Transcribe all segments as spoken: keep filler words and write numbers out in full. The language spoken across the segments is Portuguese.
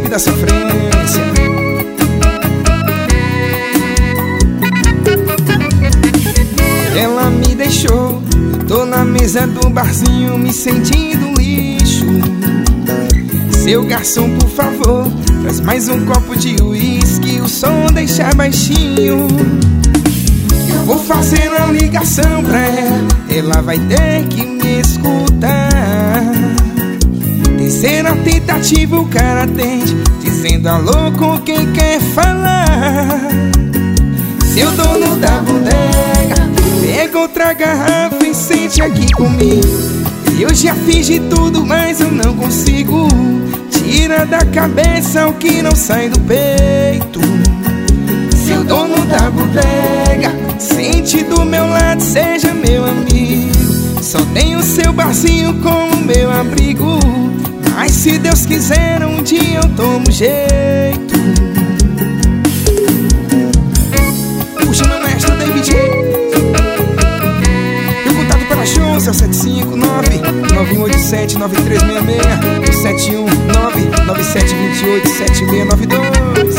da sofrência. Ela me deixou, tô na mesa do barzinho me sentindo lixo. Seu garçom, por favor, traz mais um copo de uísque, o som deixa baixinho. Eu vou fazer uma ligação pra ela, ela vai ter que me escutar. Terceira tentativa o cara atende, dizendo alô com quem quer falar. Seu dono da bodega, pega outra garrafa e sente aqui comigo. Eu já fiz de tudo, mas eu não consigo. Tira da cabeça o que não sai do peito. Seu dono da bodega, sente do meu lado, seja meu amigo. Só tenho seu barzinho como meu abrigo, mas se Deus quiser um dia eu tomo jeito. Puxa meu mestre David, meu contato para show, seu sete cinco nove, nove um oito sete, nove três seis seis, ou sete um nove, nove sete dois oito, sete seis nove dois.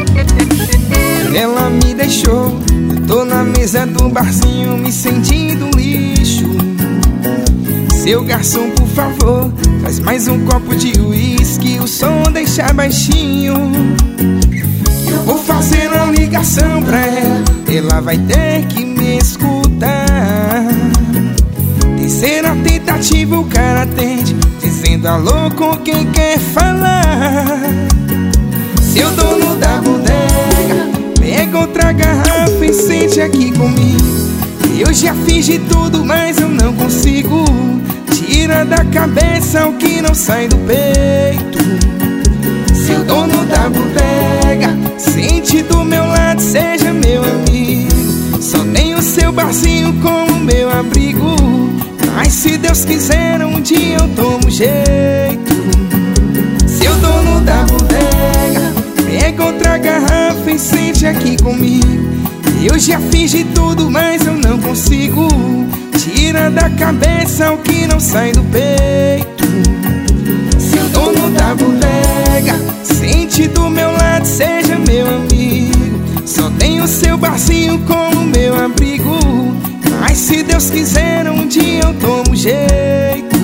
Ela me deixou, eu tô na mesa do barzinho me sentindo lixo. Seu garçom, por favor, traz mais um copo de uísque, o som deixa baixinho. Eu vou fazer uma ligação pra ela, ela vai ter que me escutar. Terceira tentativa o cara atende, dizendo alô com quem quer falar. Seu dono da bodega, pega outra garrafa e sente aqui comigo. Eu já fiz de tudo, mas eu não consigo. Tira da cabeça o que não sai do peito. Seu dono da bodega, sente do meu lado, seja meu amigo. Só tenho seu barzinho como meu abrigo, mas se Deus quiser um dia eu tomo jeito. Seu dono da bodega, pega outra garrafa e sente aqui comigo. Eu já fiz de tudo, mas eu não consigo. Tira da cabeça o que não sai do peito. Seu dono da bodega, sente do meu lado, seja meu amigo. Só tenho seu barzinho como meu abrigo, mas se Deus quiser um dia eu tomo jeito.